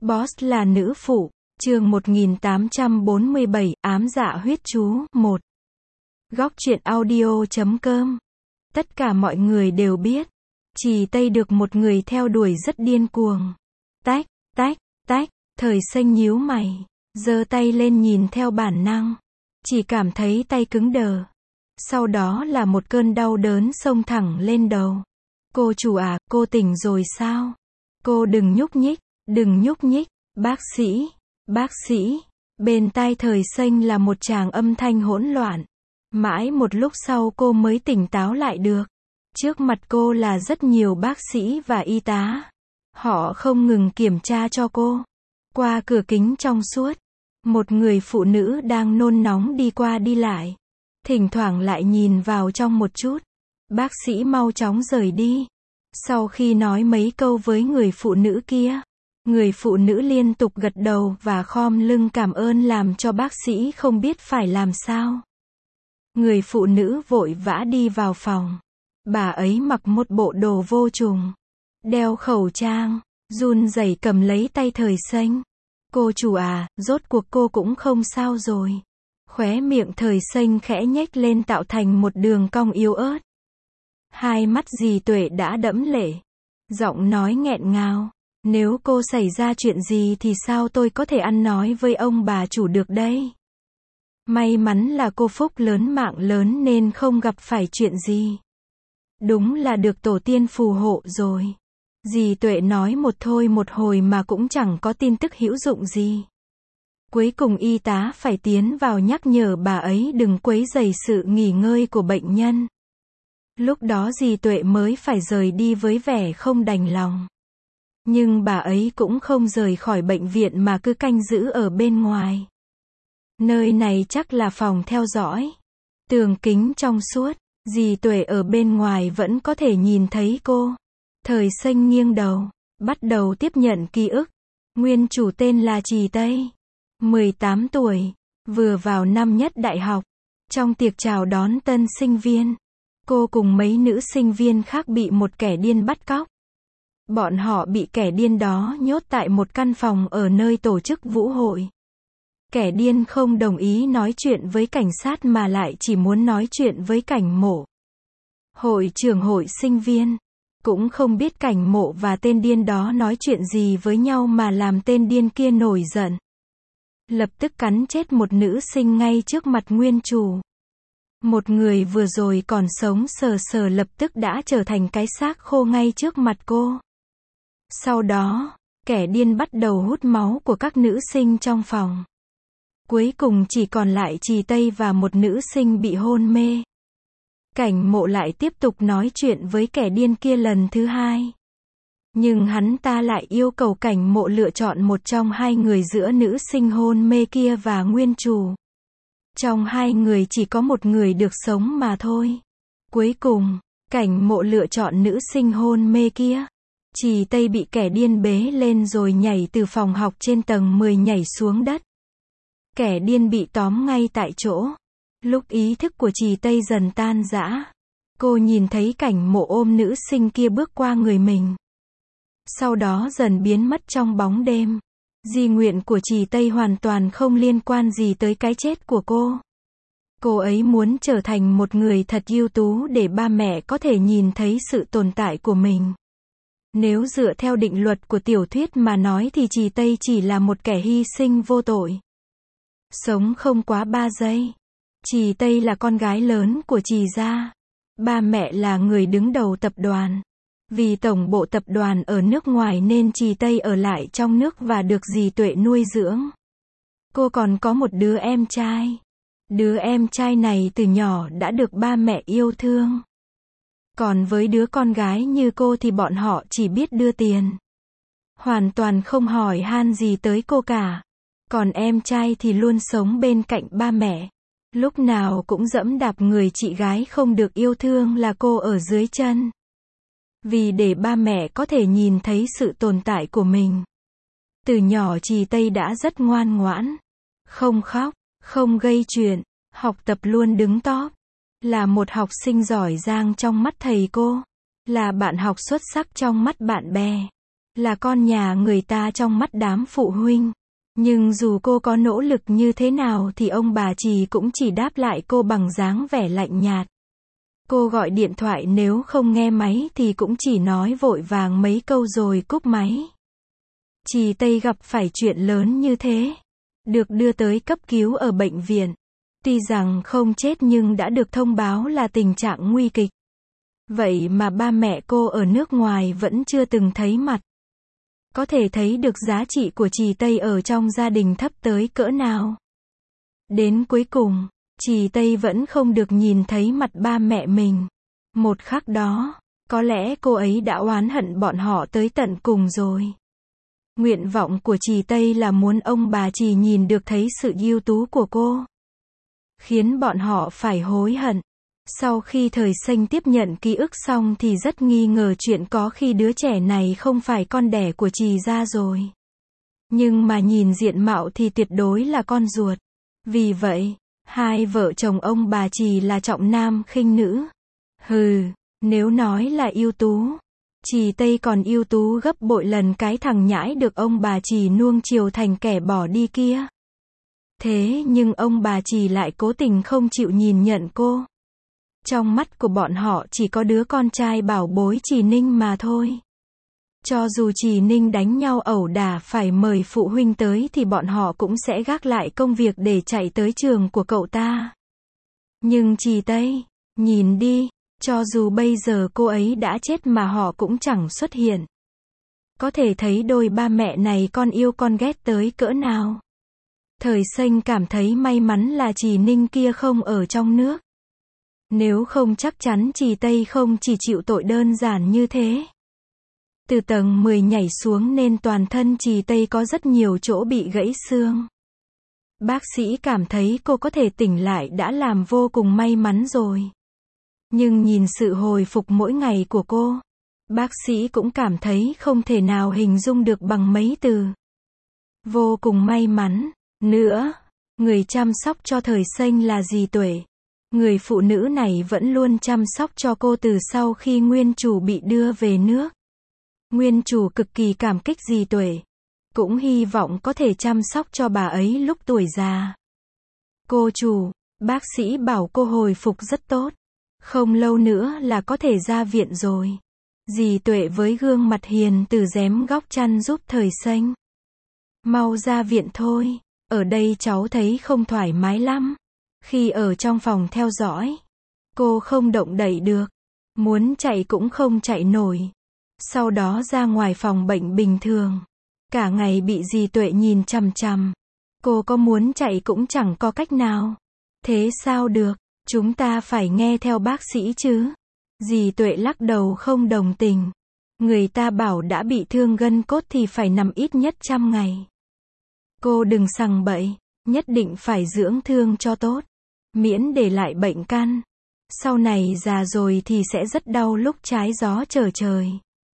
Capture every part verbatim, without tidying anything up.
Boss là nữ phụ, chương một nghìn tám trăm bốn mươi bảy, ám dạ huyết chú, một. Góc truyện audio chấm com. Tất cả mọi người đều biết, Trì Tây được một người theo đuổi rất điên cuồng. Tách, tách, tách, Thời Xanh nhíu mày, giơ tay lên nhìn theo bản năng. Chỉ cảm thấy tay cứng đờ. Sau đó là một cơn đau đớn xông thẳng lên đầu. Cô chủ à, cô tỉnh rồi sao? Cô đừng nhúc nhích, đừng nhúc nhích, bác sĩ, bác sĩ. Bên tai Thời Xanh là một tràng âm thanh hỗn loạn. Mãi một lúc sau cô mới tỉnh táo lại được. Trước mặt cô là rất nhiều bác sĩ và y tá. Họ không ngừng kiểm tra cho cô. Qua cửa kính trong suốt, một người phụ nữ đang nôn nóng đi qua đi lại. Thỉnh thoảng lại nhìn vào trong một chút. Bác sĩ mau chóng rời đi. Sau khi nói mấy câu với người phụ nữ kia, người phụ nữ liên tục gật đầu và khom lưng cảm ơn làm cho bác sĩ không biết phải làm sao. Người phụ nữ vội vã đi vào phòng. Bà ấy mặc một bộ đồ vô trùng, đeo khẩu trang, run rẩy cầm lấy tay Thời Xanh. Cô chủ à, rốt cuộc cô cũng không sao rồi. Khóe miệng Thời Xanh khẽ nhếch lên tạo thành một đường cong yếu ớt. Hai mắt dì Tuệ đã đẫm lệ. Giọng nói nghẹn ngào. Nếu cô xảy ra chuyện gì thì sao tôi có thể ăn nói với ông bà chủ được đây? May mắn là cô phúc lớn mạng lớn nên không gặp phải chuyện gì. Đúng là được tổ tiên phù hộ rồi. Dì Tuệ nói một thôi một hồi mà cũng chẳng có tin tức hữu dụng gì. Cuối cùng y tá phải tiến vào nhắc nhở bà ấy đừng quấy rầy sự nghỉ ngơi của bệnh nhân. Lúc đó dì Tuệ mới phải rời đi với vẻ không đành lòng. Nhưng bà ấy cũng không rời khỏi bệnh viện mà cứ canh giữ ở bên ngoài. Nơi này chắc là phòng theo dõi. Tường kính trong suốt, dì Tuệ ở bên ngoài vẫn có thể nhìn thấy cô. Thời Xanh nghiêng đầu, bắt đầu tiếp nhận ký ức. Nguyên chủ tên là Trì Tây, mười tám tuổi, vừa vào năm nhất đại học. Trong tiệc chào đón tân sinh viên, cô cùng mấy nữ sinh viên khác bị một kẻ điên bắt cóc. Bọn họ bị kẻ điên đó nhốt tại một căn phòng ở nơi tổ chức vũ hội. Kẻ điên không đồng ý nói chuyện với cảnh sát mà lại chỉ muốn nói chuyện với Cảnh Mộ. Hội trưởng hội sinh viên cũng không biết Cảnh Mộ và tên điên đó nói chuyện gì với nhau mà làm tên điên kia nổi giận. Lập tức cắn chết một nữ sinh ngay trước mặt nguyên chủ. Một người vừa rồi còn sống sờ sờ lập tức đã trở thành cái xác khô ngay trước mặt cô. Sau đó, kẻ điên bắt đầu hút máu của các nữ sinh trong phòng. Cuối cùng chỉ còn lại Trì Tây và một nữ sinh bị hôn mê. Cảnh Mộ lại tiếp tục nói chuyện với kẻ điên kia lần thứ hai. Nhưng hắn ta lại yêu cầu Cảnh Mộ lựa chọn một trong hai người giữa nữ sinh hôn mê kia và nguyên chủ. Trong hai người chỉ có một người được sống mà thôi. Cuối cùng, Cảnh Mộ lựa chọn nữ sinh hôn mê kia. Trì Tây bị kẻ điên bế lên rồi nhảy từ phòng học trên tầng mười nhảy xuống đất. Kẻ điên bị tóm ngay tại chỗ. Lúc ý thức của Trì Tây dần tan rã, cô nhìn thấy Cảnh Mộ ôm nữ sinh kia bước qua người mình. Sau đó dần biến mất trong bóng đêm. Di nguyện của Trì Tây hoàn toàn không liên quan gì tới cái chết của cô. Cô ấy muốn trở thành một người thật ưu tú để ba mẹ có thể nhìn thấy sự tồn tại của mình. Nếu dựa theo định luật của tiểu thuyết mà nói thì Trì Tây chỉ là một kẻ hy sinh vô tội. Sống không quá ba giây. Trì Tây là con gái lớn của Trì gia. Ba mẹ là người đứng đầu tập đoàn. Vì tổng bộ tập đoàn ở nước ngoài nên Trì Tây ở lại trong nước và được dì Tuệ nuôi dưỡng. Cô còn có một đứa em trai. Đứa em trai này từ nhỏ đã được ba mẹ yêu thương. Còn với đứa con gái như cô thì bọn họ chỉ biết đưa tiền. Hoàn toàn không hỏi han gì tới cô cả. Còn em trai thì luôn sống bên cạnh ba mẹ. Lúc nào cũng dẫm đạp người chị gái không được yêu thương là cô ở dưới chân. Vì để ba mẹ có thể nhìn thấy sự tồn tại của mình. Từ nhỏ Trì Tây đã rất ngoan ngoãn. Không khóc, không gây chuyện, học tập luôn đứng top. Là một học sinh giỏi giang trong mắt thầy cô. Là bạn học xuất sắc trong mắt bạn bè. là con nhà người ta trong mắt đám phụ huynh. Nhưng dù cô có nỗ lực như thế nào thì ông bà Trì cũng chỉ đáp lại cô bằng dáng vẻ lạnh nhạt. Cô gọi điện thoại nếu không nghe máy thì cũng chỉ nói vội vàng mấy câu rồi cúp máy. Trì Tây gặp phải chuyện lớn như thế. Được đưa tới cấp cứu ở bệnh viện. Tuy rằng không chết nhưng đã được thông báo là tình trạng nguy kịch. Vậy mà ba mẹ cô ở nước ngoài vẫn chưa từng thấy mặt. Có thể thấy được giá trị của Trì Tây ở trong gia đình thấp tới cỡ nào. Đến cuối cùng, Trì Tây vẫn không được nhìn thấy mặt ba mẹ mình. Một khắc đó, có lẽ cô ấy đã oán hận bọn họ tới tận cùng rồi. Nguyện vọng của Trì Tây là muốn ông bà Trì nhìn được thấy sự ưu tú của cô. Khiến bọn họ phải hối hận. Sau khi Thời Xanh tiếp nhận ký ức xong thì rất nghi ngờ chuyện có khi đứa trẻ này không phải con đẻ của Trì ra rồi. Nhưng mà nhìn diện mạo thì tuyệt đối là con ruột. Vì vậy, hai vợ chồng ông bà Trì là trọng nam khinh nữ. Hừ, nếu nói là ưu tú, Trì Tây còn ưu tú gấp bội lần cái thằng nhãi được ông bà Trì nuông chiều thành kẻ bỏ đi kia. Thế nhưng ông bà Trì lại cố tình không chịu nhìn nhận cô. Trong mắt của bọn họ chỉ có đứa con trai bảo bối Trì Ninh mà thôi. Cho dù Trì Ninh đánh nhau ẩu đả phải mời phụ huynh tới thì bọn họ cũng sẽ gác lại công việc để chạy tới trường của cậu ta. Nhưng Trì Tây, nhìn đi, cho dù bây giờ cô ấy đã chết mà họ cũng chẳng xuất hiện. Có thể thấy đôi ba mẹ này con yêu con ghét tới cỡ nào. Thời Xanh cảm thấy may mắn là Trì Ninh kia không ở trong nước. Nếu không chắc chắn Trì Tây không chỉ chịu tội đơn giản như thế. Từ tầng mười nhảy xuống nên toàn thân Trì Tây có rất nhiều chỗ bị gãy xương. Bác sĩ cảm thấy cô có thể tỉnh lại đã làm vô cùng may mắn rồi. Nhưng nhìn sự hồi phục mỗi ngày của cô, bác sĩ cũng cảm thấy không thể nào hình dung được bằng mấy từ. Vô cùng may mắn. Nữa, người chăm sóc cho Thời Xanh là dì Tuệ. Người phụ nữ này vẫn luôn chăm sóc cho cô từ sau khi nguyên chủ bị đưa về nước. Nguyên chủ cực kỳ cảm kích dì Tuệ. Cũng hy vọng có thể chăm sóc cho bà ấy lúc tuổi già. Cô chủ, bác sĩ bảo cô hồi phục rất tốt. Không lâu nữa là có thể ra viện rồi. Dì Tuệ với gương mặt hiền từ rém góc chăn giúp Thời Xanh. Mau ra viện thôi. Ở đây cháu thấy không thoải mái lắm. Khi ở trong phòng theo dõi, cô không động đậy được. Muốn chạy cũng không chạy nổi. Sau đó ra ngoài phòng bệnh bình thường. Cả ngày bị dì Tuệ nhìn chằm chằm. Cô có muốn chạy cũng chẳng có cách nào. Thế sao được, chúng ta phải nghe theo bác sĩ chứ. Dì Tuệ lắc đầu không đồng tình. Người ta bảo đã bị thương gân cốt thì phải nằm ít nhất trăm ngày. Cô đừng sằng bậy, nhất định phải dưỡng thương cho tốt. Miễn để lại bệnh căn. Sau này già rồi thì sẽ rất đau lúc trái gió trở trời.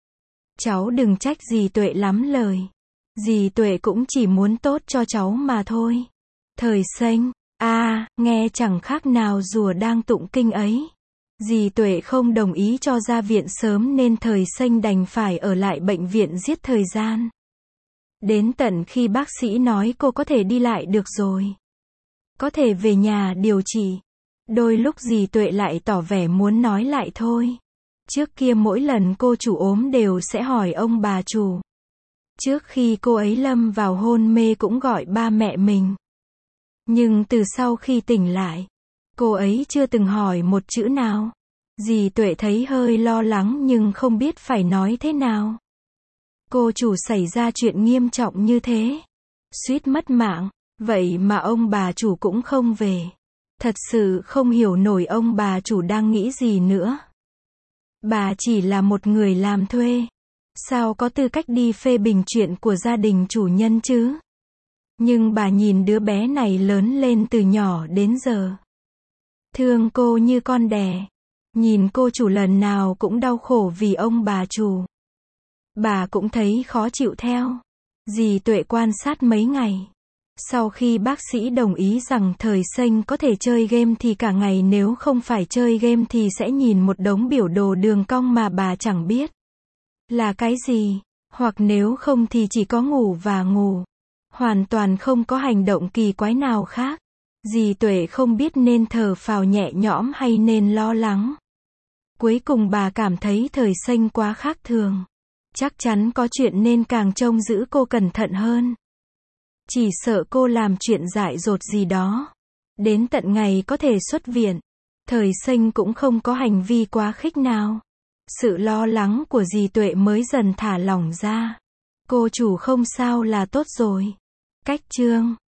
Cháu đừng trách dì Tuệ lắm lời. Dì Tuệ cũng chỉ muốn tốt cho cháu mà thôi. Thời Xanh, a à, nghe chẳng khác nào rùa đang tụng kinh ấy. Dì Tuệ không đồng ý cho ra viện sớm nên Thời Xanh đành phải ở lại bệnh viện giết thời gian. Đến tận khi bác sĩ nói cô có thể đi lại được rồi. Có thể về nhà điều trị. Đôi lúc dì Tuệ lại tỏ vẻ muốn nói lại thôi. Trước kia mỗi lần cô chủ ốm đều sẽ hỏi ông bà chủ. Trước khi cô ấy lâm vào hôn mê cũng gọi ba mẹ mình. Nhưng từ sau khi tỉnh lại, cô ấy chưa từng hỏi một chữ nào. Dì Tuệ thấy hơi lo lắng nhưng không biết phải nói thế nào. Cô chủ xảy ra chuyện nghiêm trọng như thế. Suýt mất mạng. Vậy mà ông bà chủ cũng không về. Thật sự không hiểu nổi ông bà chủ đang nghĩ gì nữa. Bà chỉ là một người làm thuê. Sao có tư cách đi phê bình chuyện của gia đình chủ nhân chứ? Nhưng bà nhìn đứa bé này lớn lên từ nhỏ đến giờ. Thương cô như con đẻ. Nhìn cô chủ lần nào cũng đau khổ vì ông bà chủ. Bà cũng thấy khó chịu theo. Dì Tuệ quan sát mấy ngày. Sau khi bác sĩ đồng ý rằng Thời Xanh có thể chơi game thì cả ngày nếu không phải chơi game thì sẽ nhìn một đống biểu đồ đường cong mà bà chẳng biết là cái gì. Hoặc nếu không thì chỉ có ngủ và ngủ. Hoàn toàn không có hành động kỳ quái nào khác. Dì Tuệ không biết nên thở phào nhẹ nhõm hay nên lo lắng. Cuối cùng bà cảm thấy Thời Xanh quá khác thường. Chắc chắn có chuyện nên càng trông giữ cô cẩn thận hơn. Chỉ sợ cô làm chuyện dại dột gì đó. Đến tận ngày có thể xuất viện, Thời Xanh cũng không có hành vi quá khích nào. Sự lo lắng của dì Tuệ mới dần thả lỏng ra. Cô chủ không sao là tốt rồi. Cách chương